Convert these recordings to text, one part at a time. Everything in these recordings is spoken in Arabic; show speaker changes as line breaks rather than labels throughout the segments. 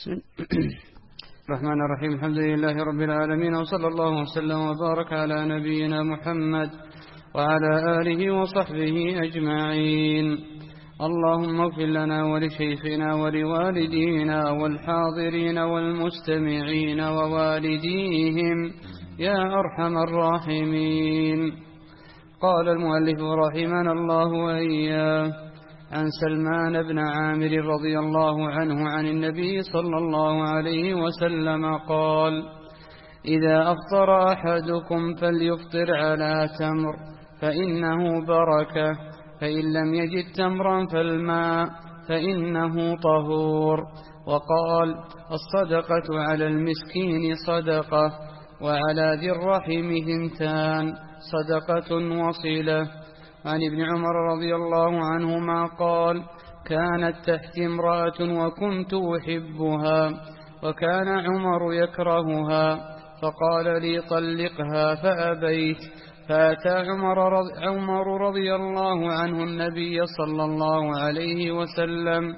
بسم الرحمن الرحيم. الحمد لله رب العالمين، وصلى الله وسلم وبارك على نبينا محمد وعلى آله وصحبه أجمعين. اللهم اغفر لنا ولشيخنا ولوالدينا والحاضرين والمستمعين ووالديهم يا أرحم الراحمين. قال المؤلف رحمنا الله وإياه: عن سلمان بن عامر رضي الله عنه عن النبي صلى الله عليه وسلم قال: إذا أفطر أحدكم فليفطر على تمر فإنه بركة، فإن لم يجد تمرا فالماء فإنه طهور. وقال: الصدقة على المسكين صدقة، وعلى ذي الرحم ثنتان، صدقة وصلة. عن ابن عمر رضي الله عنهما قال: كانت تحتي امرأة وكنت أحبها، وكان عمر يكرهها، فقال لي: طلقها، فأبيت. فأتى عمر رضي الله عنه النبي صلى الله عليه وسلم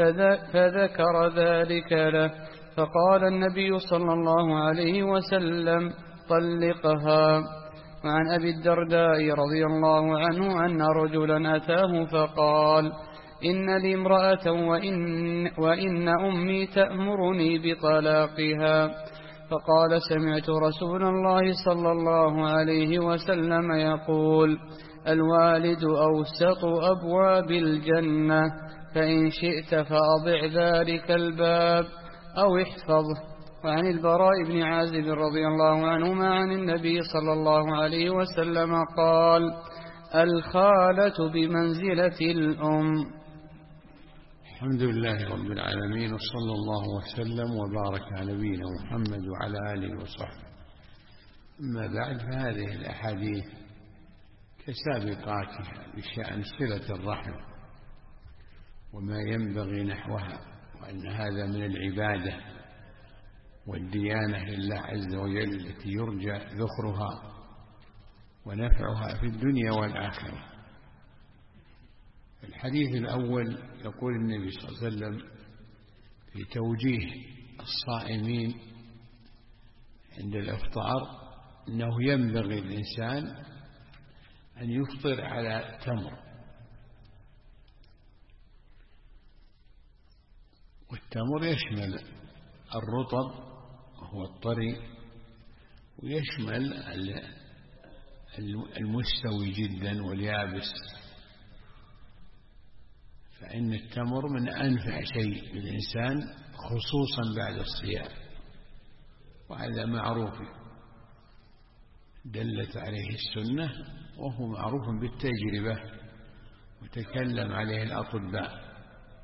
فذكر ذلك له، فقال النبي صلى الله عليه وسلم: طلقها. وعن أبي الدرداء رضي الله عنه أن رجلا أتاه فقال: إن لي امرأة وإن أمي تأمرني بطلاقها. فقال: سمعت رسول الله صلى الله عليه وسلم يقول: الوالد أوسط أبواب الجنة، فإن شئت فأضع ذلك الباب أو احفظه. وعن البراء بن عازب رضي الله عنهما عن النبي صلى الله عليه وسلم قال: الخالة بمنزلة الأم.
الحمد لله رب العالمين، وصلى الله وسلم وبارك على نبينا محمد وعلى آله وصحبه. أما بعد، فهذه الأحاديث كسابقاتها بشأن صلة الرحم وما ينبغي نحوها، وأن هذا من العبادة والديانة لله عز وجل التي يرجى ذخرها ونفعها في الدنيا والآخرة. الحديث الأول يقول النبي صلى الله عليه وسلم في توجيه الصائمين عند الإفطار أنه ينبغي الإنسان أن يفطر على تمر، والتمر يشمل الرطب وهو الطري، ويشمل المستوي جدا واليابس، فإن التمر من أنفع شيء للإنسان خصوصا بعد الصيام، وهذا معروف دلت عليه السنة، وهو معروف بالتجربة وتكلم عليه الأطباء.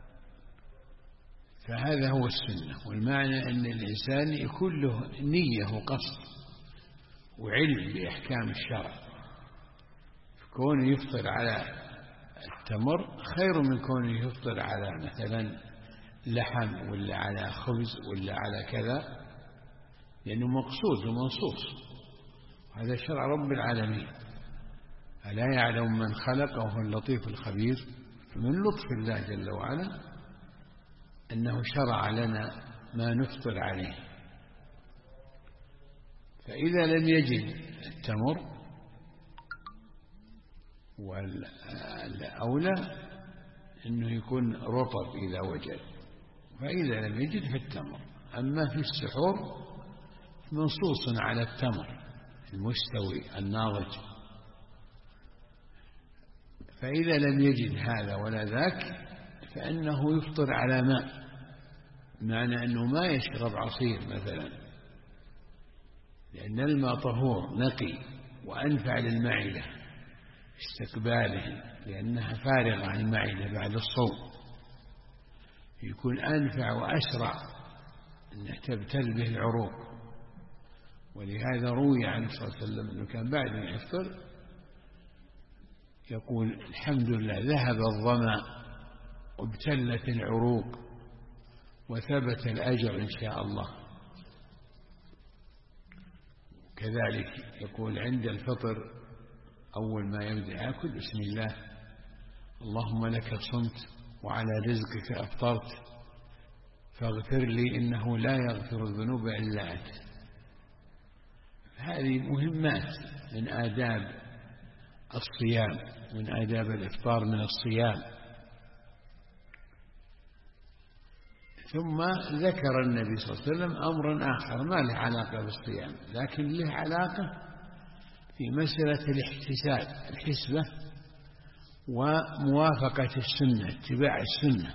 فهذا هو السنة، والمعنى أن الإنسان يكون له نية وقصد وعلم بأحكام الشرع، كونه يفطر على التمر خير من كونه يفطر على مثلا لحم ولا على خبز ولا على كذا، لأنه مقصود ومنصوص. هذا شرع رب العالمين. ألا يعلم من خلق وهو اللطيف الخبير؟ من لطف الله جل وعلا أنه شرع لنا ما نفطر عليه. فإذا لم يجد التمر، والأولى أنه يكون رطب إذا وجد، فإذا لم يجد فالتمر. أما في السحور منصوص على التمر المستوي الناضج، فإذا لم يجد هذا ولا ذاك فإنه يفطر على ماء، معنى أنه ما يشرب عصير مثلا، لأن الماء طهور نقي وأنفع للمعدة استقباله، لأنها فارغة عن المعدة بعد الصوم، يكون أنفع وأسرع أنه تبتل به العروق. ولهذا روي عنه صلى الله عليه وسلم أنه كان بعد أن يفطر يقول: الحمد لله ذهب الظمأ وابتلت العروق وثبت الأجر إن شاء الله. كذلك يقول عند الفطر أول ما يبدأ يأكل: بسم الله، اللهم لك صمت وعلى رزقك أفطرت، فاغفر لي إنه لا يغفر الذنوب إلا أنت. هذه مهمات من آداب الصيام، من آداب الإفطار من الصيام. ثم ذكر النبي صلى الله عليه وسلم أمرا آخر ما له علاقة بالصيام، لكن له علاقة في مسألة الاحتساب، الحسبة وموافقة السنة، اتباع السنة،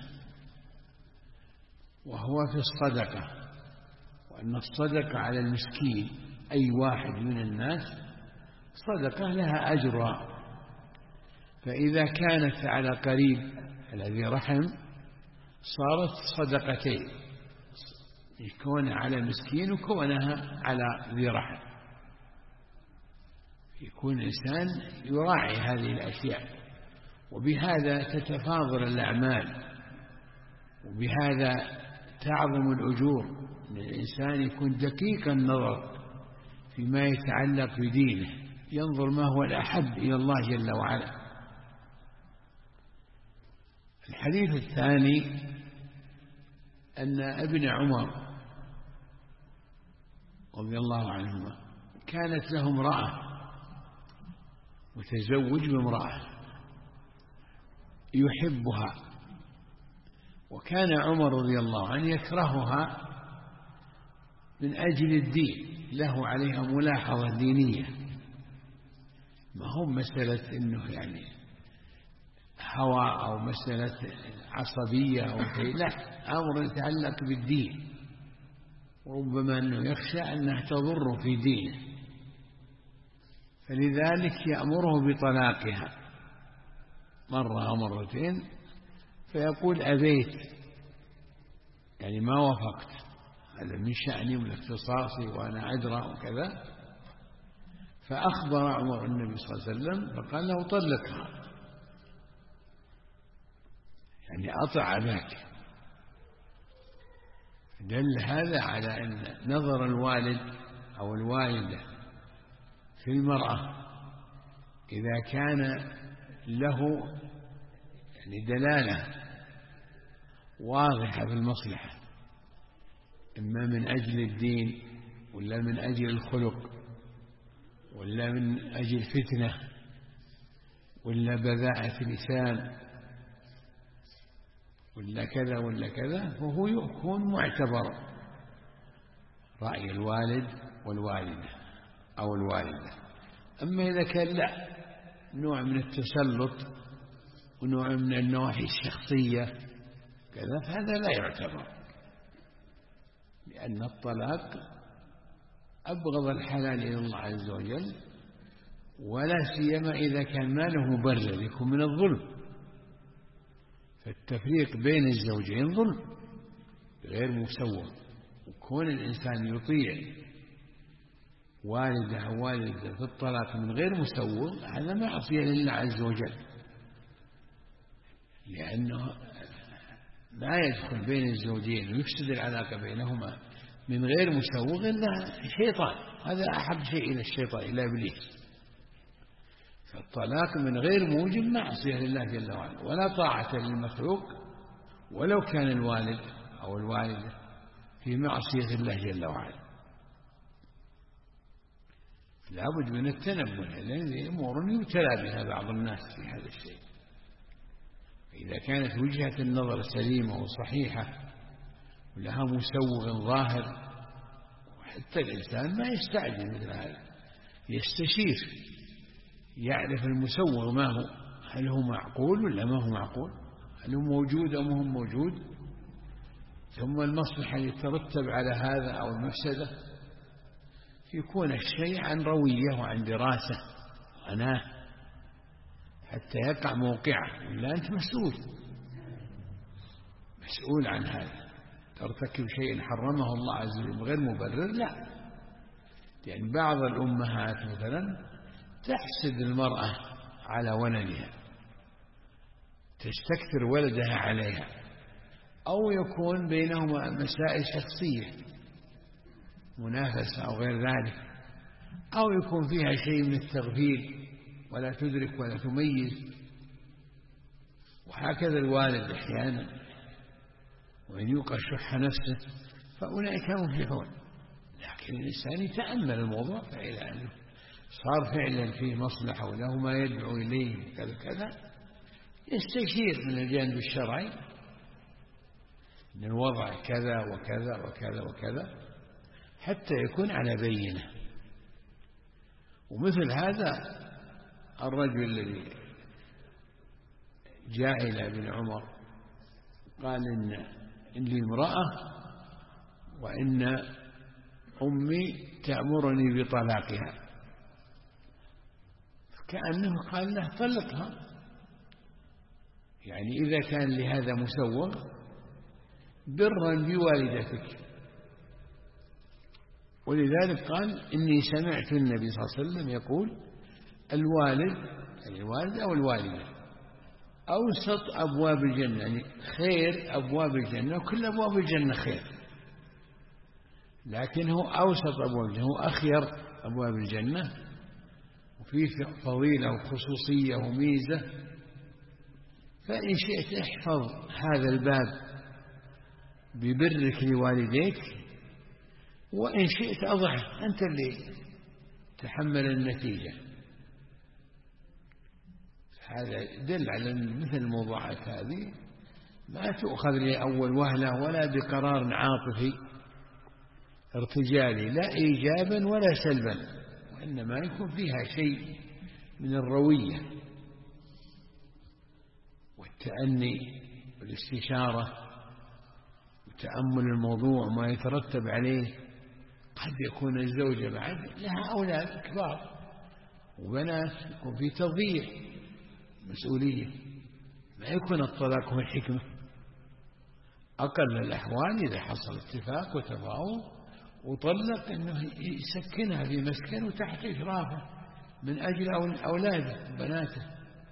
وهو في الصدقة، وأن الصدقة على المسكين أي واحد من الناس صدقة لها أجر. فإذا كانت على قريب الذي رحم صارت صدقتين، يكون على مسكين وكونها على ذي رحم. يكون الإنسان يراعي هذه الأشياء، وبهذا تتفاضل الأعمال، وبهذا تعظم الأجور. أن الإنسان يكون دقيق النظر فيما يتعلق بدينه، ينظر ما هو الأحب إلى الله جل وعلا. الحديث الثاني أن ابن عمر رضي الله عنهما كانت له امرأة، متزوج بامرأة يحبها، وكان عمر رضي الله عنه يكرهها من أجل الدين، له عليها ملاحظة دينية، ما هو مسألة إنه يعني هوى أو مسألة عصبية أو شيء، لا، أمر يتعلق بالدين، وربما أنه يخشى أنها تضر في دينه، فلذلك يأمره بطلاقها مرة أو مرتين، فيقول أبيت، يعني ما وافقت، هذا من شأني ومن اختصاصي وأنا أدرى وكذا. فأخبر عمر النبي صلى الله عليه وسلم فقال له طلقها، يعني أطع أباك. دل هذا على أن نظر الوالد أو الوالدة في المرأة إذا كان له يعني دلالة واضحة في المصلحة، إما من أجل الدين ولا من أجل الخلق ولا من أجل فتنة ولا بذاءة لسان ولا كذا ولا كذا، فهو يكون معتبر رأي الوالد والوالدة أو الوالدة. أما إذا كان لا، نوع من التسلط ونوع من النواحي الشخصية كذا، فهذا لا يعتبر، لأن الطلاق أبغض الحلال إلى الله عز وجل، ولا سيما إذا كان ما له مبرر، يكون من الظلم. فالتفريق بين الزوجين ظلم غير مسوى، وكون الإنسان يطيع والده أو والده في الطلاق من غير مسوى، هذا معصية لله عز وجل، لأنه لا يدخل بين الزوجين ويفسد العلاقة بينهما من غير مسوغ إلا شيطان، هذا أحب شيء إلى الشيطان إلى إبليس. فالطلاق من غير موجب معصية لله جل وعلا، ولا طاعة للمخلوق ولو كان الوالد أو الوالدة في معصية الله جل وعلا. لا بد من التنبه، لأن أمور يبتلى بها بعض الناس في هذا الشيء. إذا كانت وجهة النظر سليمة وصحيحة ولها مسوغ ظاهر، وحتى الإنسان ما يستعجل مثل هذا، يستشير يعرف المسوغ ما هو، هل هو معقول ولا ما هو معقول، هل هو موجود أو ما هو موجود، ثم المصلحة يترتب على هذا أو المفسدة، يكون الشيء عن روية وعن دراسة وعناه حتى يقع موقعه، إلا أنت مسؤول عن هذا. ترتكب شيء حرمه الله عز وجل بغير مبرر، لا، يعني بعض الأمهات مثلا تحسد المرأة على ولدها، تستكثر ولدها عليها، أو يكون بينهما مسائل شخصية منافسة أو غير ذلك، أو يكون فيها شيء من التغفيل ولا تدرك ولا تميز. وهكذا الوالد أحيانا، ومن يوق شح نفسه فأولئك هم المفلحون. لكن الإنسان يتأمل الموضوع، فإذا أنه صار فعلا فيه مصلحة وله ما يدعو إليه كذا كذا يستشير من الجانب الشرعي أن الوضع كذا وكذا وكذا وكذا حتى يكون على بينة. ومثل هذا الرجل الذي جاء إلى ابن عمر قال إن لي امرأة وإن أمي تأمرني بطلاقها، كأنه قال له طلقها، يعني إذا كان لهذا مسوغ برا بوالدتك. ولذلك قال إني سمعت النبي صلى الله عليه وسلم يقول الوالد، يعني الوالد أو الوالدة، أوسط أبواب الجنة، يعني خير أبواب الجنة، وكل أبواب الجنة خير، لكن هو أوسط أبواب الجنة، هو أخير أبواب الجنة، وفيه فضيلة وخصوصية وميزة. فإن شئت احفظ هذا الباب ببرك لوالديك، وإن شئت أضعه، أنت اللي تحمل النتيجة. هذا يدل على أن مثل الموضوعات هذه ما تؤخذ لأول وهلة ولا بقرار عاطفي ارتجالي، لا إيجابا ولا سلبا، وإنما يكون فيها شيء من الروية والتأني والاستشارة وتأمل الموضوع وما يترتب عليه. قد يكون الزوجة بعد لها أولاد كبار وبنات، يكون في تضييع مسؤولية، ما يكون الطلاق هو الحكمة. أقل الأحوال إذا حصل اتفاق وتفاوض وطلق أنه يسكنها في مسكن وتحت إشرافه من أجل أولاده بناته،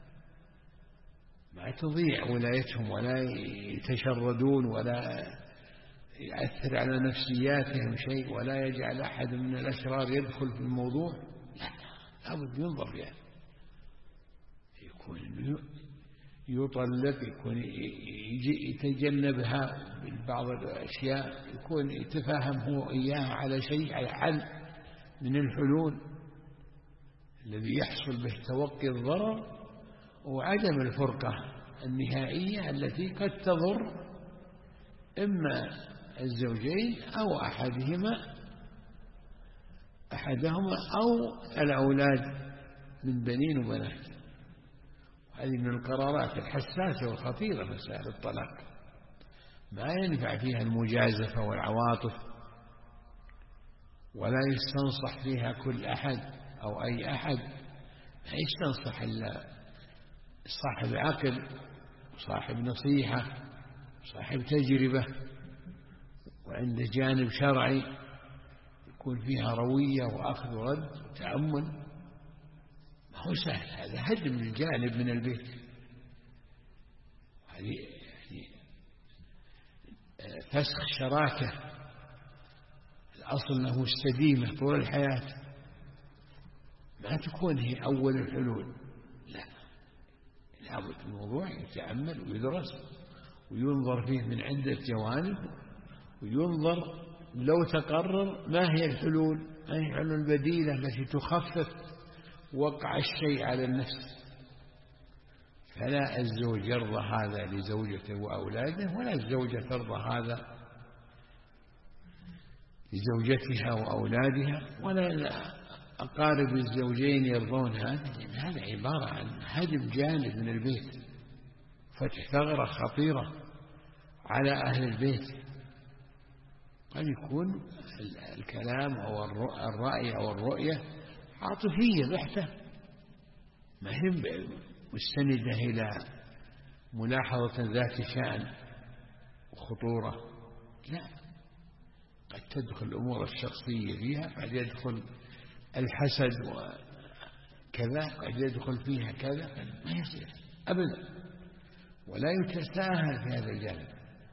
ما تضيع ولايتهم ولا يتشردون ولا يأثر على نفسياتهم شيء ولا يجعل أحد من الأشرار يدخل في الموضوع. لا، لابد ينظر فيها، يكون يطلق، يكون يتجنبها بعض الأشياء، يكون يتفاهم هو إياها على شيء، على حل من الحلول الذي يحصل به توقي الضرر وعدم الفرقة النهائية التي قد تضر إما الزوجين أو أحدهما أو الأولاد من بنين وبنات. هذه من القرارات الحساسة والخطيرة مسائل الطلاق، ما ينفع فيها المجازفة والعواطف، ولا يستنصح فيها كل أحد أو أي أحد، لا يستنصح إلا صاحب عقل وصاحب نصيحة وصاحب تجربة وعنده جانب شرعي يكون فيها روية وأخذ ورد وتأمل. ما هو سهل، هذا هدم الجانب من البيت، هذه فسخ شراكة الأصل أنه مستديمة طول الحياة، ما تكون هي أول الحلول، لا، لابد الموضوع يتأمل ويدرس وينظر فيه من عدة جوانب، وينظر لو تقرر ما هي الحلول، ما هي الحلول البديلة التي تخفف وقع الشيء على النفس. فلا الزوج يرضى هذا لزوجته وأولاده، ولا الزوجة ترضى هذا لزوجتها وأولادها، ولا أقارب الزوجين يرضون هذا. هذا عبارة عن هدم جانب من البيت، فتح ثغرة خطيرة على أهل البيت. قد يكون الكلام أو الرأي أو الرؤية عاطفية بحتة، ما هي مستندة إلى ملاحظة ذات شأن وخطورة، لا، قد تدخل الأمور الشخصية فيها، قد يدخل الحسد وكذا، قد يدخل فيها كذا، ما يصير أبدا، ولا يتساهل في هذا الجانب.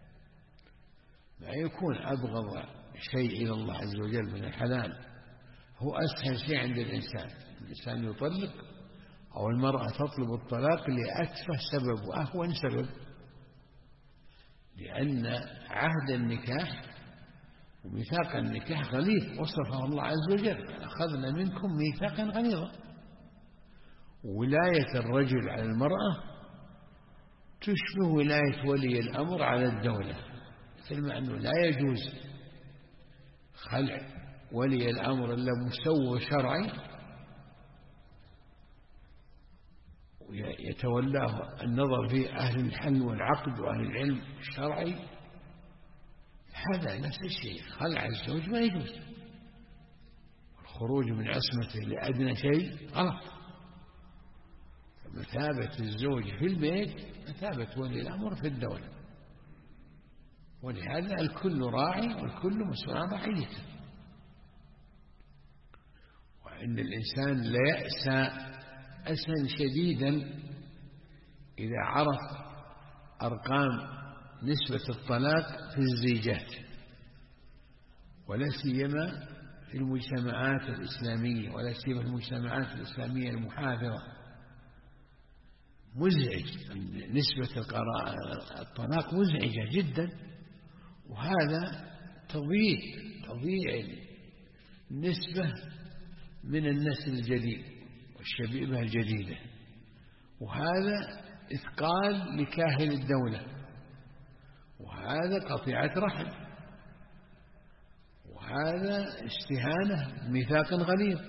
ما يكون أبغض شيء إلى الله عز وجل من الحلال هو أسهل شيء عند الإنسان يطلق، أو المرأة تطلب الطلاق لأتفه سبب وأهون سبب، لأن عهد النكاح وميثاق النكاح غليظ، وصفه الله عز وجل: أخذنا منكم ميثاقا غليظا. ولاية الرجل على المرأة تشبه ولاية ولي الأمر على الدولة، مثل ما أنه لا يجوز خلع ولي الأمر إلا مسوى شرعي يتولاه النظر في أهل الحل والعقد وأهل العلم الشرعي. هذا نفس الشيء، خلع الزوج ما يجوز، الخروج من عصمته لأدنى شيء غلط. مثابة الزوج في البيت مثابة ولي الأمر في الدولة، ولهذا الكل راعي والكل مسؤول عن رعيته. وإن الإنسان ليأسى أسا شديدا إذا عرف أرقام نسبة الطلاق في الزيجات، ولا سيما في المجتمعات الإسلامية، ولا سيما في المجتمعات الإسلامية المحافظة. مزعج، نسبة الطلاق مزعجة جدا، وهذا تضييع النسبة من النسل الجديد والشبيبة الجديدة، وهذا إثقال لكاهل الدولة، وهذا قطيعة رحم، وهذا استهانة بميثاق غليظ،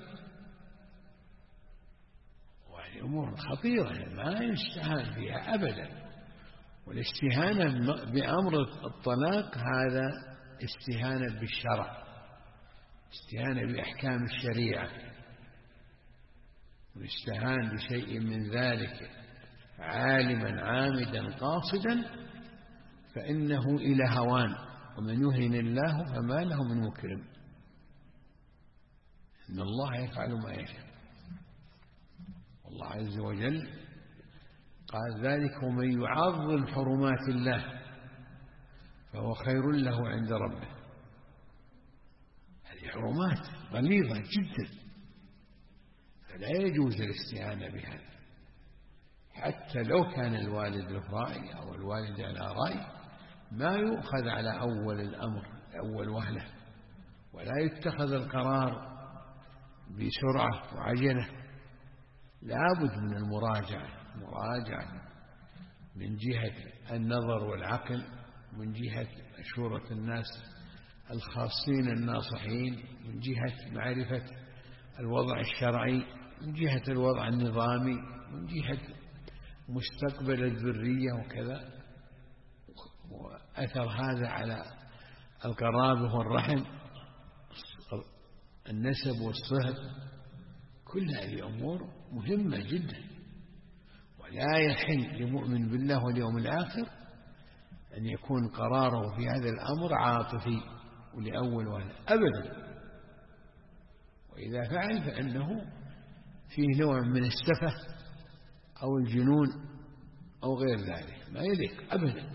وهذه أمور خطيرة ما يستهان فيها أبدا. والاستهانة بأمر الطلاق هذا استهانة بالشرع، استهانة بأحكام الشريعة، والاستهان بشيء من ذلك عالما عامدا قاصدا فإنه إلى هوان، ومن يهن الله فما له من مكرم. إن الله يفعل ما يشاء. والله عز وجل قال ذلك: ومن يعظم حرمات الله فهو خير له عند ربه. هذه حرمات غليظة جدا، فلا يجوز الاستهانة بها، حتى لو كان الوالد له رأي أو الوالد على رأي، ما يؤخذ على أول الأمر أول وهلة، ولا يتخذ القرار بسرعة وعجلة. لابد من المراجعة من جهة النظر والعقل، من جهة مشورة الناس الخاصين الناصحين، من جهة معرفة الوضع الشرعي، من جهة الوضع النظامي، من جهة مستقبل الذرية وكذا، وأثر هذا على القرابة والرحم، النسب والصهر. كل هذه أمور مهمة جدا، ولا يحل لمؤمن بالله واليوم الآخر أن يكون قراره في هذا الأمر عاطفي ولأول وهلة أبدا. وإذا فعل فإنه فيه نوع من السفه أو الجنون أو غير ذلك، ما يليق أبدا.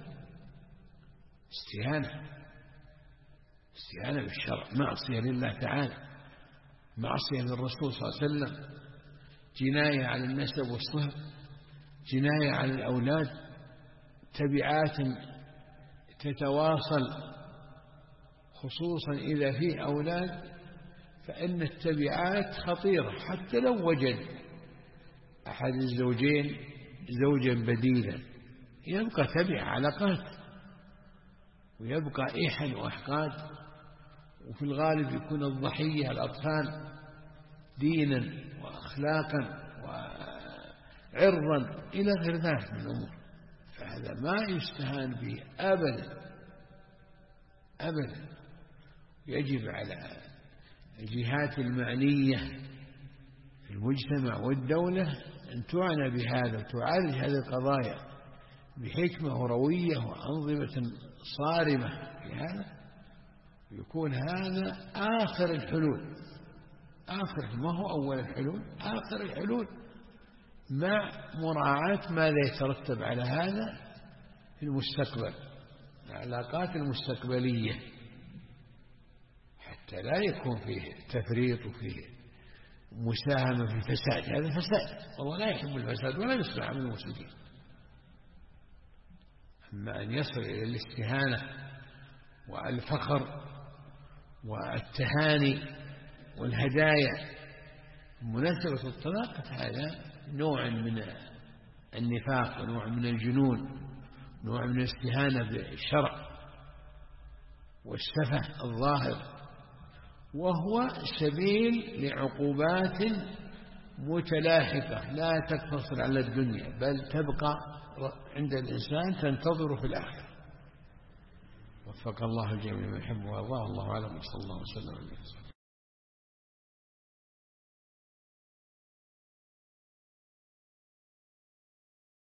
استهانة بالشرع، معصية لله تعالى، معصية للرسول صلى الله عليه وسلم، جناية على النسب والصهر، جناية على الأولاد، تبعات تتواصل، خصوصا إذا في أولاد، فإن التبعات خطيرة. حتى لو وجد أحد الزوجين زوجا بديلا يبقى تبع علاقات، ويبقى إيحا وأحقاد، وفي الغالب يكون الضحية الأطفال دينا وأخلاقا وعرضا إلى غير ذلك من الأمور. فهذا ما يستهان به أبدا أبدا. يجب على الجهات المعنية في المجتمع والدولة أن تعنى بهذا وتعالج هذه القضايا بحكمة وروية وأنظمة صارمة في هذا، ويكون هذا آخر الحلول، ما هو أول الحلول، آخر الحلول، مع مراعاة ماذا يترتب على هذا في المستقبل، العلاقات المستقبلية، حتى لا يكون فيه تفريط وفيه مساهمة في الفساد. هذا فساد، والله لا يحب الفساد ولا يصلح من المسلمين. أما أن يصل إلى الاستهانة والفخر والتهاني والهدايا مناسبة الطلاق، هذا نوع من النفاق ونوع من الجنون، نوع من الاستهانة بالشرع والسفه الظاهر، وهو سبيل لعقوبات متلاحقة لا تقتصر على الدنيا، بل تبقى عند الإنسان تنتظر في الآخرة. وفق الله الجميع من يحب ويرضاه. الله أعلم، وصلى الله وسلم على